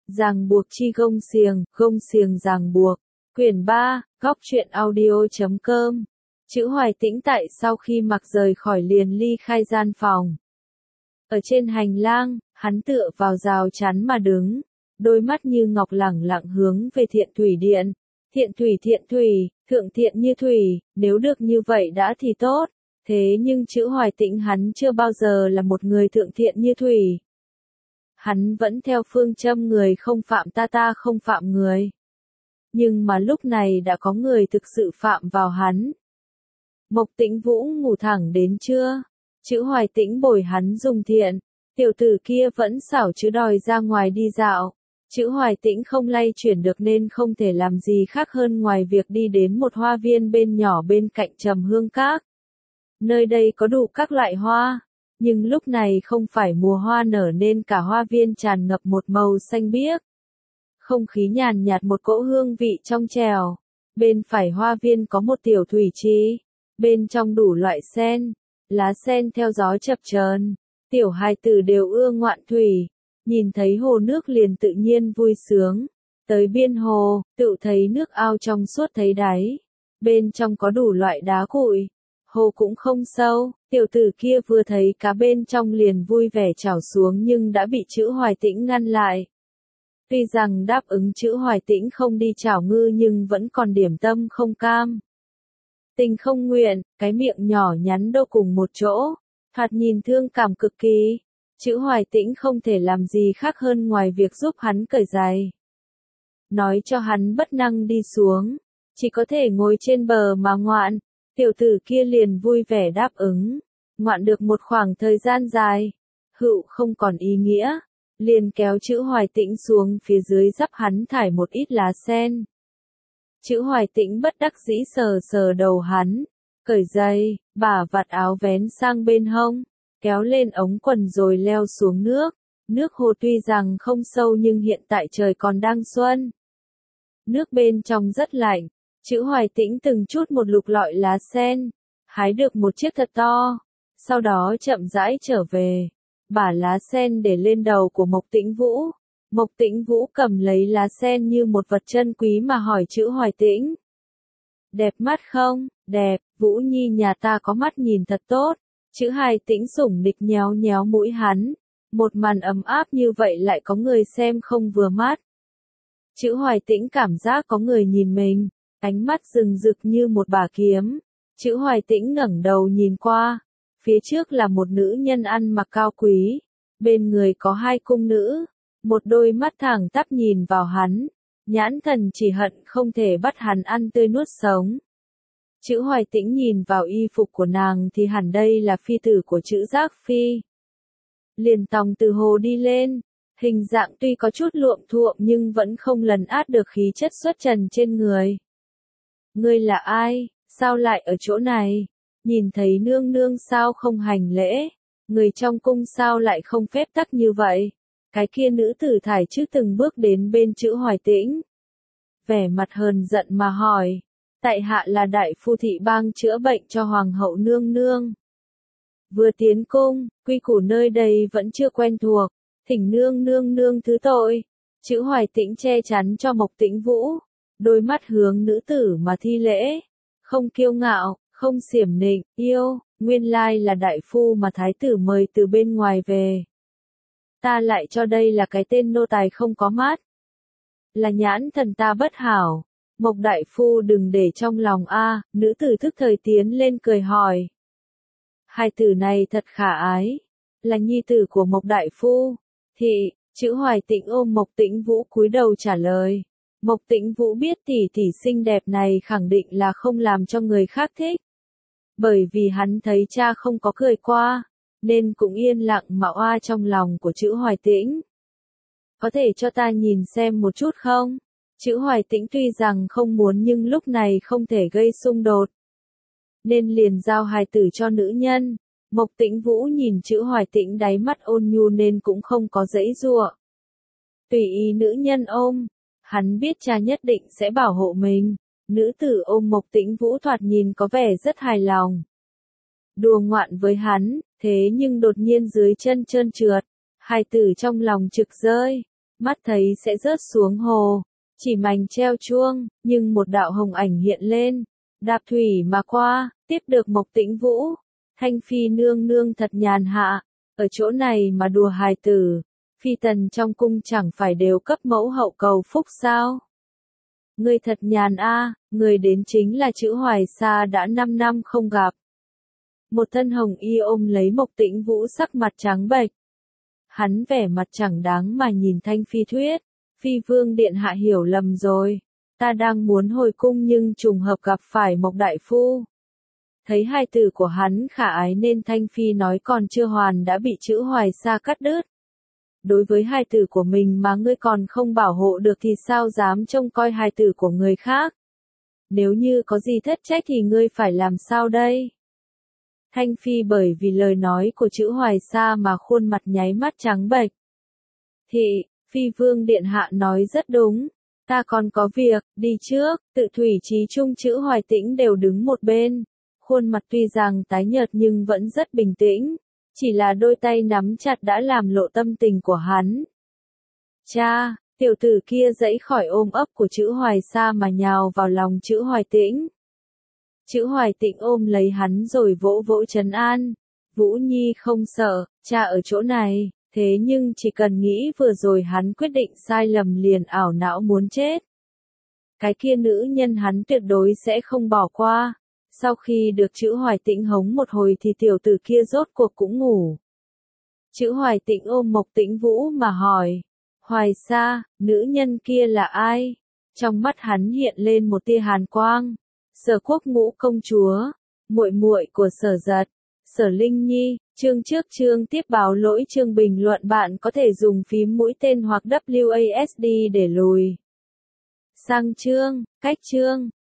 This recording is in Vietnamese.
Ràng buộc chi gông xiềng ràng buộc. Quyển 3, góc truyện audio.com. Chữ Hoài Tĩnh tại sau khi mặc rời khỏi liền ly khai gian phòng. Ở trên hành lang, hắn tựa vào rào chắn mà đứng, đôi mắt như ngọc lẳng lặng hướng về Thiện Thủy Điện. Thiện Thủy, thượng thiện như thủy, nếu được như vậy đã thì tốt, thế nhưng chữ Hoài Tĩnh hắn chưa bao giờ là một người thượng thiện như thủy. Hắn vẫn theo phương châm người không phạm ta không phạm người. Nhưng mà lúc này đã có người thực sự phạm vào hắn. Mộc Tĩnh Vũ ngủ thẳng đến trưa. Chữ Hoài Tĩnh bồi hắn dùng thiện. Tiểu tử kia vẫn xảo chứ đòi ra ngoài đi dạo. Chữ Hoài Tĩnh không lay chuyển được nên không thể làm gì khác hơn ngoài việc đi đến một hoa viên bên nhỏ bên cạnh Trầm Hương Các. Nơi đây có đủ các loại hoa. Nhưng lúc này không phải mùa hoa nở nên cả hoa viên tràn ngập một màu xanh biếc. Không khí nhàn nhạt một cỗ hương vị trong trèo. Bên phải hoa viên có một tiểu thủy trì. Bên trong đủ loại sen. Lá sen theo gió chập chờn. Tiểu hài tử đều ưa ngoạn thủy. Nhìn thấy hồ nước liền tự nhiên vui sướng. Tới biên hồ, tự thấy nước ao trong suốt thấy đáy. Bên trong có đủ loại đá cuội. Hồ cũng không sâu, tiểu tử kia vừa thấy cá bên trong liền vui vẻ trảo xuống nhưng đã bị chữ Hoài Tĩnh ngăn lại. Tuy rằng đáp ứng chữ Hoài Tĩnh không đi trảo ngư nhưng vẫn còn điểm tâm không cam. Tình không nguyện, cái miệng nhỏ nhắn đô cùng một chỗ, thoạt nhìn thương cảm cực kỳ. Chữ Hoài Tĩnh không thể làm gì khác hơn ngoài việc giúp hắn cởi giày. Nói cho hắn bất năng đi xuống, chỉ có thể ngồi trên bờ mà ngoạn. Tiểu tử kia liền vui vẻ đáp ứng, ngoạn được một khoảng thời gian dài, hữu không còn ý nghĩa, liền kéo chữ Hoài Tĩnh xuống phía dưới giúp hắn thải một ít lá sen. Chữ Hoài Tĩnh bất đắc dĩ sờ sờ đầu hắn, cởi giày, bả vạt áo vén sang bên hông, kéo lên ống quần rồi leo xuống nước. Nước hồ tuy rằng không sâu nhưng hiện tại trời còn đang xuân. Nước bên trong rất lạnh. Chữ Hoài Tĩnh từng chút một lục lọi lá sen, hái được một chiếc thật to, sau đó chậm rãi trở về, bả lá sen để lên đầu của Mộc Tĩnh Vũ. Mộc Tĩnh Vũ cầm lấy lá sen như một vật chân quý mà hỏi chữ Hoài Tĩnh. Đẹp mắt không? Đẹp, Vũ Nhi nhà ta có mắt nhìn thật tốt. Chữ Hoài Tĩnh sủng nịch nhéo nhéo mũi hắn, một màn ấm áp như vậy lại có người xem không vừa mắt. Chữ Hoài Tĩnh cảm giác có người nhìn mình. Ánh mắt rừng rực như một bả kiếm. Chữ Hoài Tĩnh ngẩng đầu nhìn qua. Phía trước là một nữ nhân ăn mặc cao quý. Bên người có hai cung nữ. Một đôi mắt thẳng tắp nhìn vào hắn. Nhãn thần chỉ hận không thể bắt hắn ăn tươi nuốt sống. Chữ Hoài Tĩnh nhìn vào y phục của nàng thì hẳn đây là phi tử của chữ Giác Phi. Liền tòng từ hồ đi lên. Hình dạng tuy có chút luộm thuộm nhưng vẫn không lấn át được khí chất xuất trần trên người. Ngươi là ai, sao lại ở chỗ này? Nhìn thấy nương nương sao không hành lễ? Người trong cung sao lại không phép tắc như vậy? Cái kia nữ tử thải chứ từng bước đến bên chữ Hoài Tĩnh. Vẻ mặt hờn giận mà hỏi. Tại hạ là đại phu thị bang chữa bệnh cho hoàng hậu nương nương. Vừa tiến cung, quy củ nơi đây vẫn chưa quen thuộc. Thỉnh nương nương thứ tội. Chữ Hoài Tĩnh che chắn cho Mộc Tĩnh Vũ. Đôi mắt hướng nữ tử mà thi lễ, không kiêu ngạo, không xiểm nịnh, yêu, nguyên lai là đại phu mà thái tử mời từ bên ngoài về. Ta lại cho đây là cái tên nô tài không có mắt. Là nhãn thần ta bất hảo, Mộc đại phu đừng để trong lòng a. Nữ tử thức thời tiến lên cười hỏi. Hai tử này thật khả ái, là nhi tử của Mộc đại phu. Thị, chữ Hoài Tĩnh ôm Mộc Tĩnh Vũ cúi đầu trả lời. Mộc Tĩnh Vũ biết tỷ xinh đẹp này khẳng định là không làm cho người khác thích. Bởi vì hắn thấy cha không có cười qua, nên cũng yên lặng mà oa trong lòng của chữ Hoài Tĩnh. Có thể cho ta nhìn xem một chút không? Chữ Hoài Tĩnh tuy rằng không muốn nhưng lúc này không thể gây xung đột. Nên liền giao hài tử cho nữ nhân. Mộc Tĩnh Vũ nhìn chữ Hoài Tĩnh đáy mắt ôn nhu nên cũng không có giãy giụa. Tùy ý nữ nhân ôm. Hắn biết cha nhất định sẽ bảo hộ mình. Nữ tử ôm Mộc Tĩnh Vũ thoạt nhìn có vẻ rất hài lòng. Đùa ngoạn với hắn, thế nhưng đột nhiên dưới chân trơn trượt. Hài tử trong lòng trực rơi. mắt thấy sẽ rớt xuống hồ. Chỉ mảnh treo chuông, nhưng một đạo hồng ảnh hiện lên, đạp thủy mà qua, tiếp được Mộc Tĩnh Vũ. Thanh Phi nương nương thật nhàn hạ, ở chỗ này mà đùa hài tử, phi tần trong cung chẳng phải đều cấp mẫu hậu cầu phúc sao? Ngươi thật nhàn a, người đến chính là Chữ Hoài Sa đã 5 năm không gặp. Một thân hồng y ôm lấy Mộc Tĩnh Vũ sắc mặt trắng bệch. Hắn vẻ mặt chẳng đáng mà nhìn Thanh Phi thuyết, Phi vương điện hạ hiểu lầm rồi, ta đang muốn hồi cung nhưng trùng hợp gặp phải Mộc đại phu. Thấy hai từ của hắn khả ái nên Thanh Phi nói còn chưa hoàn đã bị Chữ Hoài Sa cắt đứt. Đối với hài tử của mình mà ngươi còn không bảo hộ được thì sao dám trông coi hài tử của người khác? Nếu như có gì thất trách thì ngươi phải làm sao đây? Thanh Phi bởi vì lời nói của Chữ Hoài Sa mà khuôn mặt nháy mắt trắng bệch. Thị, Phi vương điện hạ nói rất đúng, ta còn có việc, đi trước. Tự Thủy Chí Trung Chữ Hoài Tĩnh đều đứng một bên, khuôn mặt tuy rằng tái nhợt nhưng vẫn rất bình tĩnh. Chỉ là đôi tay nắm chặt đã làm lộ tâm tình của hắn. Cha, tiểu tử kia giãy khỏi ôm ấp của Chữ Hoài Sa mà nhào vào lòng Chữ Hoài Tĩnh. Chữ Hoài Tĩnh ôm lấy hắn rồi vỗ vỗ trấn an. Vũ Nhi không sợ, cha ở chỗ này, thế nhưng chỉ cần nghĩ vừa rồi hắn quyết định sai lầm liền ảo não muốn chết. Cái kia nữ nhân hắn tuyệt đối sẽ không bỏ qua. Sau khi được Chữ Hoài Tĩnh hống một hồi thì tiểu tử kia rốt cuộc cũng ngủ. Chữ Hoài Tĩnh ôm Mộc Tĩnh Vũ mà hỏi, Hoài Sa, nữ nhân kia là ai? Trong mắt hắn hiện lên một tia hàn quang. Sở Quốc Ngũ công chúa, muội muội của Sở Giật, Sở Linh Nhi. Chương trước chương tiếp báo lỗi chương bình luận bạn có thể dùng phím mũi tên hoặc WASD để lùi sang chương, cách chương.